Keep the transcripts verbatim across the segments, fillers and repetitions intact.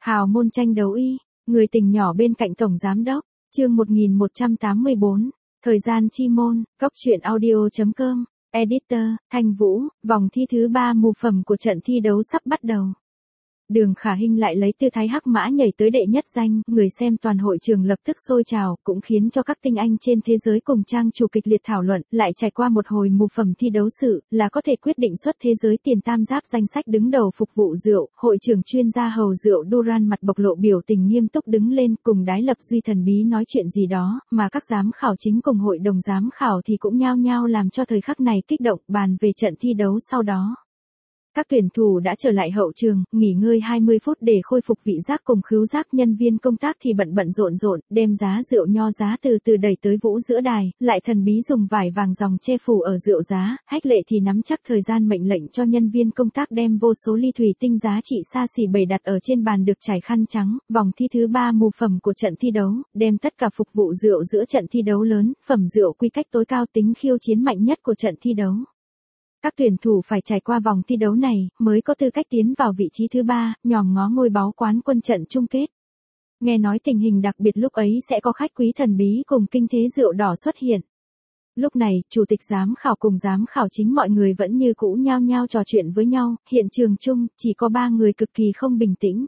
Hào môn tranh đấu y, người tình nhỏ bên cạnh tổng giám đốc, chương một nghìn một trăm tám mươi bốn, thời gian chi môn, cóc truyện audio chấm com, editor, Thanh Vũ, vòng thi thứ ba mù phẩm của trận thi đấu sắp bắt đầu. Đường Khả Hinh lại lấy tư thái hắc mã nhảy tới đệ nhất danh, người xem toàn hội trường lập tức sôi trào, cũng khiến cho các tinh anh trên thế giới cùng trang chủ kịch liệt thảo luận, lại trải qua một hồi mù phẩm thi đấu sự, là có thể quyết định xuất thế giới tiền tam giáp danh sách đứng đầu phục vụ rượu. Hội trưởng chuyên gia hầu rượu Duran mặt bộc lộ biểu tình nghiêm túc đứng lên, cùng Đái Lập Duy thần bí nói chuyện gì đó, mà các giám khảo chính cùng hội đồng giám khảo thì cũng nhao nhao làm cho thời khắc này kích động, bàn về trận thi đấu sau đó. Các tuyển thủ đã trở lại hậu trường, nghỉ ngơi hai mươi phút để khôi phục vị giác cùng khứu giác. Nhân viên công tác thì bận bận rộn rộn, đem giá rượu nho giá từ từ đẩy tới vũ giữa đài, lại thần bí dùng vải vàng dòng che phủ ở rượu giá. Hách Lệ thì nắm chắc thời gian mệnh lệnh cho nhân viên công tác đem vô số ly thủy tinh giá trị xa xỉ bày đặt ở trên bàn được trải khăn trắng. Vòng thi thứ ba mù phẩm của trận thi đấu, đem tất cả phục vụ rượu giữa trận thi đấu lớn, phẩm rượu quy cách tối cao, tính khiêu chiến mạnh nhất của trận thi đấu. Các tuyển thủ phải trải qua vòng thi đấu này, mới có tư cách tiến vào vị trí thứ ba, nhòm ngó ngôi báu quán quân trận chung kết. Nghe nói tình hình đặc biệt lúc ấy sẽ có khách quý thần bí cùng kinh thế rượu đỏ xuất hiện. Lúc này, chủ tịch giám khảo cùng giám khảo chính mọi người vẫn như cũ nhao nhao trò chuyện với nhau, hiện trường chung, chỉ có ba người cực kỳ không bình tĩnh.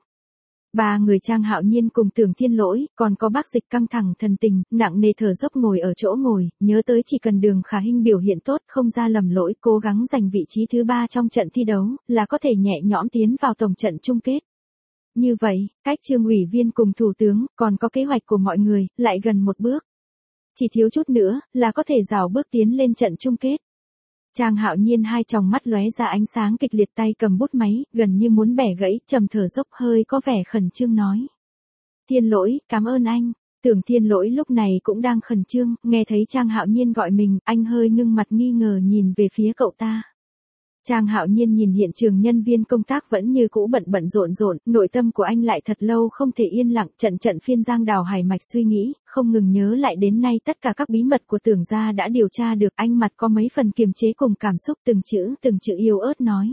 Ba người Trang Hạo Nhiên cùng Tưởng Thiên Lỗi, còn có bác Dịch căng thẳng thần tình, nặng nề thở dốc ngồi ở chỗ ngồi, nhớ tới chỉ cần Đường Khả Hinh biểu hiện tốt, không ra lầm lỗi, cố gắng giành vị trí thứ ba trong trận thi đấu, là có thể nhẹ nhõm tiến vào tổng trận chung kết. Như vậy, cách Trương ủy viên cùng thủ tướng, còn có kế hoạch của mọi người, lại gần một bước. Chỉ thiếu chút nữa, là có thể rào bước tiến lên trận chung kết. Trang Hạo Nhiên hai tròng mắt lóe ra ánh sáng kịch liệt, tay cầm bút máy, gần như muốn bẻ gãy, trầm thở dốc hơi có vẻ khẩn trương nói. Thiên Lỗi, cảm ơn anh. Tưởng Thiên Lỗi lúc này cũng đang khẩn trương, nghe thấy Trang Hạo Nhiên gọi mình, anh hơi ngưng mặt nghi ngờ nhìn về phía cậu ta. Trang Hạo Nhiên nhìn hiện trường nhân viên công tác vẫn như cũ bận bận rộn rộn, nội tâm của anh lại thật lâu không thể yên lặng, trận trận phiên giang đào hải mạch suy nghĩ, không ngừng nhớ lại đến nay tất cả các bí mật của Tưởng gia đã điều tra được. Anh mặt có mấy phần kiềm chế cùng cảm xúc, từng chữ từng chữ yếu ớt nói.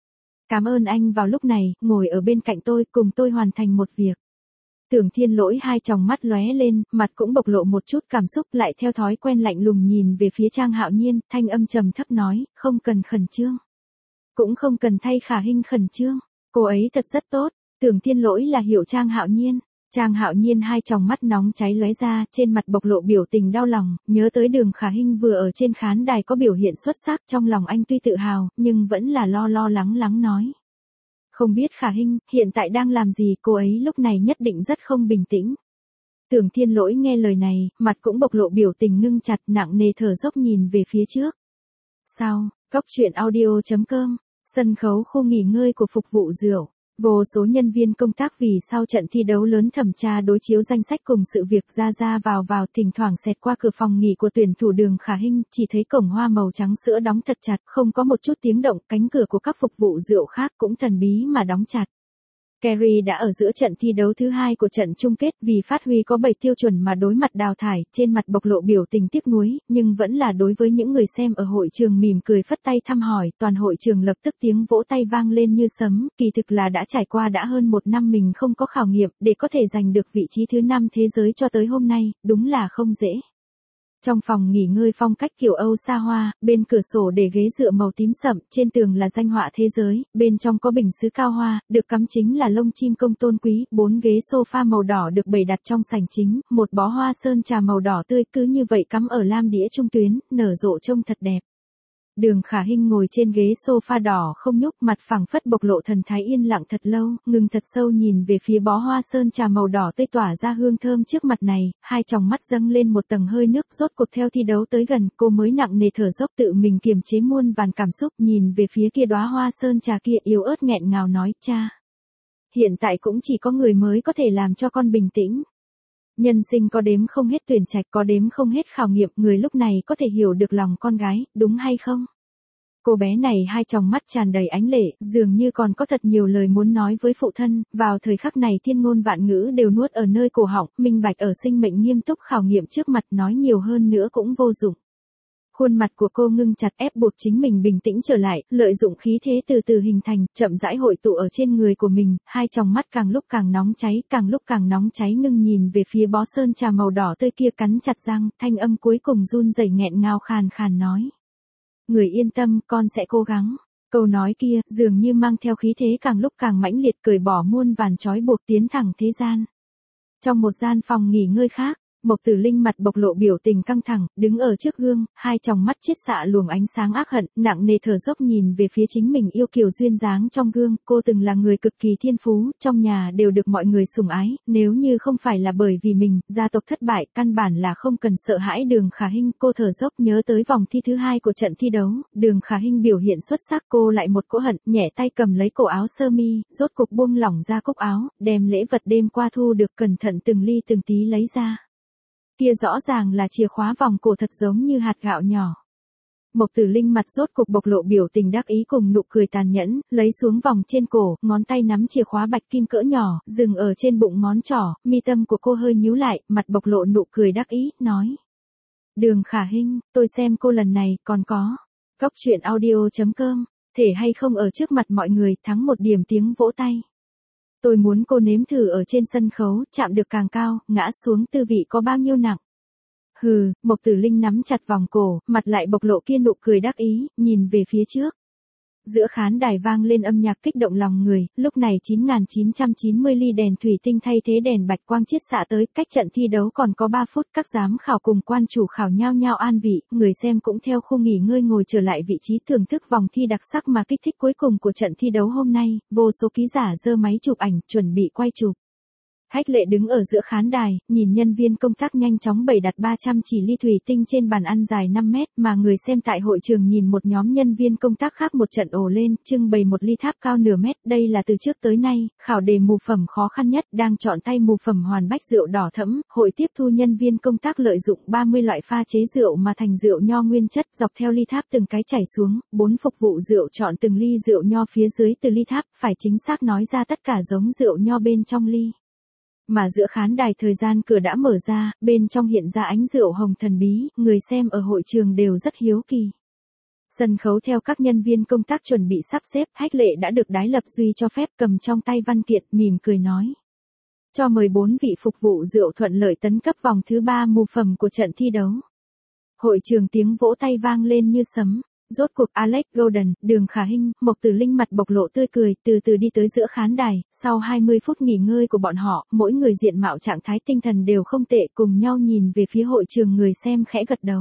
Cảm ơn anh vào lúc này, ngồi ở bên cạnh tôi, cùng tôi hoàn thành một việc. Tưởng Thiên Lỗi hai tròng mắt lóe lên, mặt cũng bộc lộ một chút cảm xúc, lại theo thói quen lạnh lùng nhìn về phía Trang Hạo Nhiên, thanh âm trầm thấp nói, không cần khẩn trương. Cũng không cần thay Khả Hinh khẩn trương, cô ấy thật rất tốt. Tưởng Thiên Lỗi là hiểu Trang Hạo Nhiên. Trang Hạo Nhiên hai tròng mắt nóng cháy lóe ra, trên mặt bộc lộ biểu tình đau lòng, nhớ tới Đường Khả Hinh vừa ở trên khán đài có biểu hiện xuất sắc, trong lòng anh tuy tự hào, nhưng vẫn là lo lo lắng lắng nói. Không biết Khả Hinh hiện tại đang làm gì, cô ấy lúc này nhất định rất không bình tĩnh. Tưởng Thiên Lỗi nghe lời này, mặt cũng bộc lộ biểu tình ngưng chặt, nặng nề thở dốc nhìn về phía trước. Sau, cóc truyện audio chấm com. Sân khấu khu nghỉ ngơi của phục vụ rượu, vô số nhân viên công tác vì sau trận thi đấu lớn thẩm tra đối chiếu danh sách cùng sự việc ra ra vào vào, thỉnh thoảng xẹt qua cửa phòng nghỉ của tuyển thủ Đường Khả Hinh, chỉ thấy cổng hoa màu trắng sữa đóng thật chặt, không có một chút tiếng động, cánh cửa của các phục vụ rượu khác cũng thần bí mà đóng chặt. Kerry đã ở giữa trận thi đấu thứ hai của trận chung kết, vì phát huy có bảy tiêu chuẩn mà đối mặt đào thải, trên mặt bộc lộ biểu tình tiếc nuối, nhưng vẫn là đối với những người xem ở hội trường mỉm cười phất tay thăm hỏi, toàn hội trường lập tức tiếng vỗ tay vang lên như sấm, kỳ thực là đã trải qua đã hơn một năm mình không có khảo nghiệm, để có thể giành được vị trí thứ năm thế giới cho tới hôm nay, đúng là không dễ. Trong phòng nghỉ ngơi phong cách kiểu Âu xa hoa, bên cửa sổ để ghế dựa màu tím sậm, trên tường là danh họa thế giới, bên trong có bình sứ cao hoa, được cắm chính là lông chim công tôn quý, bốn ghế sofa màu đỏ được bày đặt trong sảnh chính, một bó hoa sơn trà màu đỏ tươi cứ như vậy cắm ở lam đĩa trung tuyến, nở rộ trông thật đẹp. Đường Khả Hinh ngồi trên ghế sofa đỏ không nhúc, mặt phẳng phất bộc lộ thần thái yên lặng thật lâu, ngừng thật sâu nhìn về phía bó hoa sơn trà màu đỏ tươi tỏa ra hương thơm trước mặt này, hai tròng mắt dâng lên một tầng hơi nước. Rốt cuộc theo thi đấu tới gần, cô mới nặng nề thở dốc, tự mình kiềm chế muôn vàn cảm xúc, nhìn về phía kia đóa hoa sơn trà kia, yếu ớt nghẹn ngào nói, cha. Hiện tại cũng chỉ có người mới có thể làm cho con bình tĩnh. Nhân sinh có đếm không hết tuyển trạch, có đếm không hết khảo nghiệm, người lúc này có thể hiểu được lòng con gái, đúng hay không? Cô bé này hai tròng mắt tràn đầy ánh lệ, dường như còn có thật nhiều lời muốn nói với phụ thân, vào thời khắc này thiên ngôn vạn ngữ đều nuốt ở nơi cổ họng, minh bạch ở sinh mệnh nghiêm túc khảo nghiệm trước mặt, nói nhiều hơn nữa cũng vô dụng. Khuôn mặt của cô ngưng chặt ép buộc chính mình bình tĩnh trở lại, lợi dụng khí thế từ từ hình thành, chậm rãi hội tụ ở trên người của mình, hai tròng mắt càng lúc càng nóng cháy, càng lúc càng nóng cháy ngưng nhìn về phía bó sơn trà màu đỏ tươi kia cắn chặt răng, thanh âm cuối cùng run rẩy nghẹn ngào khàn khàn nói. Người yên tâm, con sẽ cố gắng. Câu nói kia, dường như mang theo khí thế càng lúc càng mãnh liệt cởi bỏ muôn vàn trói buộc tiến thẳng thế gian. Trong một gian phòng nghỉ ngơi khác, Mộc Tử Linh mặt bộc lộ biểu tình căng thẳng, đứng ở trước gương, hai tròng mắt chiết xạ luồng ánh sáng ác hận, nặng nề thở dốc nhìn về phía chính mình yêu kiều duyên dáng trong gương, cô từng là người cực kỳ thiên phú, trong nhà đều được mọi người sủng ái, nếu như không phải là bởi vì mình, gia tộc thất bại, căn bản là không cần sợ hãi Đường Khả Hinh, cô thở dốc nhớ tới vòng thi thứ hai của trận thi đấu, Đường Khả Hinh biểu hiện xuất sắc, cô lại một cỗ hận, nhẹ tay cầm lấy cổ áo sơ mi, rốt cục buông lỏng ra cúc áo, đem lễ vật đêm qua thu được cẩn thận từng ly từng tí lấy ra. Kia rõ ràng là chìa khóa vòng cổ thật giống như hạt gạo nhỏ. Mộc Tử Linh mặt rốt cục bộc lộ biểu tình đắc ý cùng nụ cười tàn nhẫn, lấy xuống vòng trên cổ, ngón tay nắm chìa khóa bạch kim cỡ nhỏ, dừng ở trên bụng ngón trỏ, mi tâm của cô hơi nhíu lại, mặt bộc lộ nụ cười đắc ý, nói. Đường Khả Hinh, tôi xem cô lần này còn có. Góc truyện audio chấm com, thể hay không ở trước mặt mọi người, thắng một điểm tiếng vỗ tay. Tôi muốn cô nếm thử ở trên sân khấu, chạm được càng cao, ngã xuống tư vị có bao nhiêu nặng. Hừ, Mộc Tử Linh nắm chặt vòng cổ, mặt lại bộc lộ kia nụ cười đắc ý, nhìn về phía trước. Giữa khán đài vang lên âm nhạc kích động lòng người, lúc này chín nghìn chín trăm chín mươi ly đèn thủy tinh thay thế đèn bạch quang chiết xạ tới, cách trận thi đấu còn có ba phút, các giám khảo cùng quan chủ khảo nhau nhau an vị, người xem cũng theo khu nghỉ ngơi ngồi trở lại vị trí thưởng thức vòng thi đặc sắc mà kích thích cuối cùng của trận thi đấu hôm nay, vô số ký giả giơ máy chụp ảnh, chuẩn bị quay chụp. Hách Lệ đứng ở giữa khán đài, nhìn nhân viên công tác nhanh chóng bày đặt ba trăm chỉ ly thủy tinh trên bàn ăn dài năm mét, mà người xem tại hội trường nhìn một nhóm nhân viên công tác khác một trận ồ lên, trưng bày một ly tháp cao nửa mét, đây là từ trước tới nay, khảo đề mù phẩm khó khăn nhất, đang chọn tay mù phẩm hoàn bách rượu đỏ thẫm, hội tiếp thu nhân viên công tác lợi dụng ba mươi loại pha chế rượu mà thành rượu nho nguyên chất, dọc theo ly tháp từng cái chảy xuống, bốn phục vụ rượu chọn từng ly rượu nho phía dưới từ ly tháp, phải chính xác nói ra tất cả giống rượu nho bên trong ly. Mà giữa khán đài thời gian cửa đã mở ra, bên trong hiện ra ánh rượu hồng thần bí, người xem ở hội trường đều rất hiếu kỳ. Sân khấu theo các nhân viên công tác chuẩn bị sắp xếp, Hách Lệ đã được đái lập duy cho phép cầm trong tay văn kiện, mỉm cười nói. Cho mời bốn vị phục vụ rượu thuận lợi tấn cấp vòng thứ ba mù phẩm của trận thi đấu. Hội trường tiếng vỗ tay vang lên như sấm. Rốt cuộc Alex Golden, Đường Khả Hinh, Mộc Tử Linh mặt bộc lộ tươi cười, từ từ đi tới giữa khán đài, sau hai mươi phút nghỉ ngơi của bọn họ, mỗi người diện mạo trạng thái tinh thần đều không tệ, cùng nhau nhìn về phía hội trường người xem khẽ gật đầu.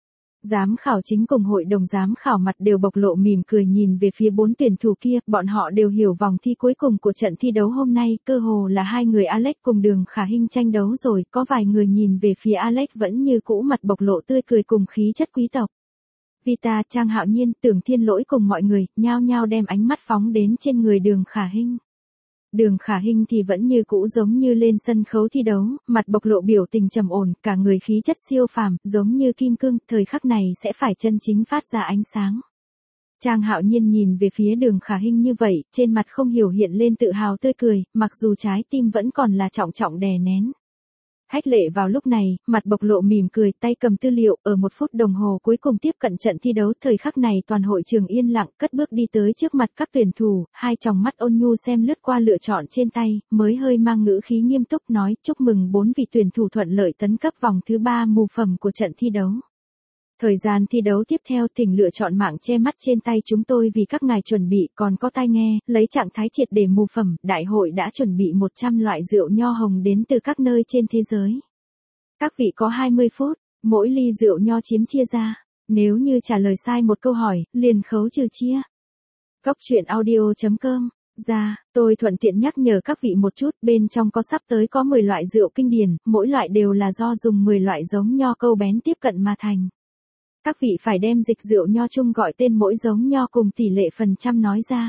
Giám khảo chính cùng hội đồng giám khảo mặt đều bộc lộ mỉm cười nhìn về phía bốn tuyển thủ kia, bọn họ đều hiểu vòng thi cuối cùng của trận thi đấu hôm nay, cơ hồ là hai người Alex cùng Đường Khả Hinh tranh đấu rồi, có vài người nhìn về phía Alex vẫn như cũ mặt bộc lộ tươi cười cùng khí chất quý tộc. Vita, Trang Hạo Nhiên, Tưởng Thiên Lỗi cùng mọi người, nhao nhao đem ánh mắt phóng đến trên người Đường Khả Hinh. Đường Khả Hinh thì vẫn như cũ giống như lên sân khấu thi đấu, mặt bộc lộ biểu tình trầm ổn, cả người khí chất siêu phàm, giống như kim cương, thời khắc này sẽ phải chân chính phát ra ánh sáng. Trang Hạo Nhiên nhìn về phía Đường Khả Hinh như vậy, trên mặt không hiểu hiện lên tự hào tươi cười, mặc dù trái tim vẫn còn là trọng trọng đè nén. Hách Lệ vào lúc này, mặt bộc lộ mỉm cười, tay cầm tư liệu, ở một phút đồng hồ cuối cùng tiếp cận trận thi đấu, thời khắc này toàn hội trường yên lặng, cất bước đi tới trước mặt các tuyển thủ, hai tròng mắt ôn nhu xem lướt qua lựa chọn trên tay, mới hơi mang ngữ khí nghiêm túc nói, chúc mừng bốn vị tuyển thủ thuận lợi tấn cấp vòng thứ ba mù phẩm của trận thi đấu. Thời gian thi đấu tiếp theo thỉnh lựa chọn mạng che mắt trên tay chúng tôi vì các ngài chuẩn bị, còn có tai nghe, lấy trạng thái triệt để mù phẩm, đại hội đã chuẩn bị một trăm loại rượu nho hồng đến từ các nơi trên thế giới. Các vị có hai mươi phút, mỗi ly rượu nho chiếm chia ra, nếu như trả lời sai một câu hỏi, liền khấu trừ chia. Góc truyện audio chấm com, ra, tôi thuận tiện nhắc nhở các vị một chút, bên trong có sắp tới có mười loại rượu kinh điển, mỗi loại đều là do dùng mười loại giống nho câu bén tiếp cận mà thành. Các vị phải đem dịch rượu nho chung gọi tên mỗi giống nho cùng tỷ lệ phần trăm nói ra.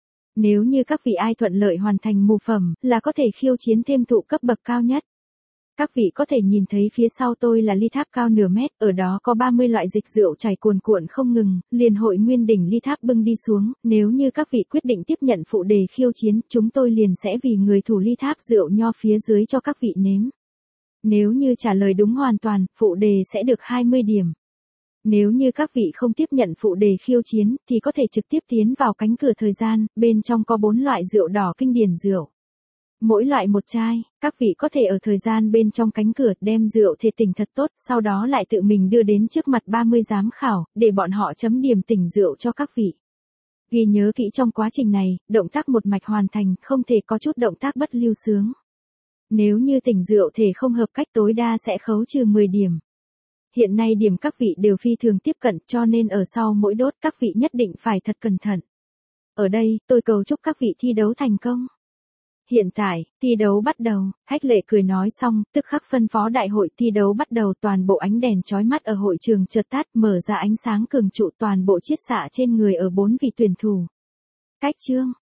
Nếu như các vị ai thuận lợi hoàn thành mù phẩm, là có thể khiêu chiến thêm thụ cấp bậc cao nhất. Các vị có thể nhìn thấy phía sau tôi là ly tháp cao nửa mét, ở đó có ba mươi loại dịch rượu chảy cuồn cuộn không ngừng, liền hội nguyên đỉnh ly tháp bưng đi xuống, nếu như các vị quyết định tiếp nhận phụ đề khiêu chiến, chúng tôi liền sẽ vì người thủ ly tháp rượu nho phía dưới cho các vị nếm. Nếu như trả lời đúng hoàn toàn, phụ đề sẽ được hai mươi điểm. Nếu như các vị không tiếp nhận phụ đề khiêu chiến, thì có thể trực tiếp tiến vào cánh cửa thời gian, bên trong có bốn loại rượu đỏ kinh điển rượu. Mỗi loại một chai, các vị có thể ở thời gian bên trong cánh cửa đem rượu thể tỉnh thật tốt, sau đó lại tự mình đưa đến trước mặt ba mươi giám khảo, để bọn họ chấm điểm tỉnh rượu cho các vị. Ghi nhớ kỹ trong quá trình này, động tác một mạch hoàn thành, không thể có chút động tác bất lưu sướng. Nếu như tỉnh rượu thể không hợp cách tối đa sẽ khấu trừ mười điểm. Hiện nay điểm các vị đều phi thường tiếp cận, cho nên ở sau mỗi đốt các vị nhất định phải thật cẩn thận. Ở đây, tôi cầu chúc các vị thi đấu thành công. Hiện tại, thi đấu bắt đầu, Hách Lệ cười nói xong, tức khắc phân phó đại hội thi đấu bắt đầu, toàn bộ ánh đèn chói mắt ở hội trường chợt tắt, mở ra ánh sáng cường trụ toàn bộ chiết xạ trên người ở bốn vị tuyển thủ. Cách chương,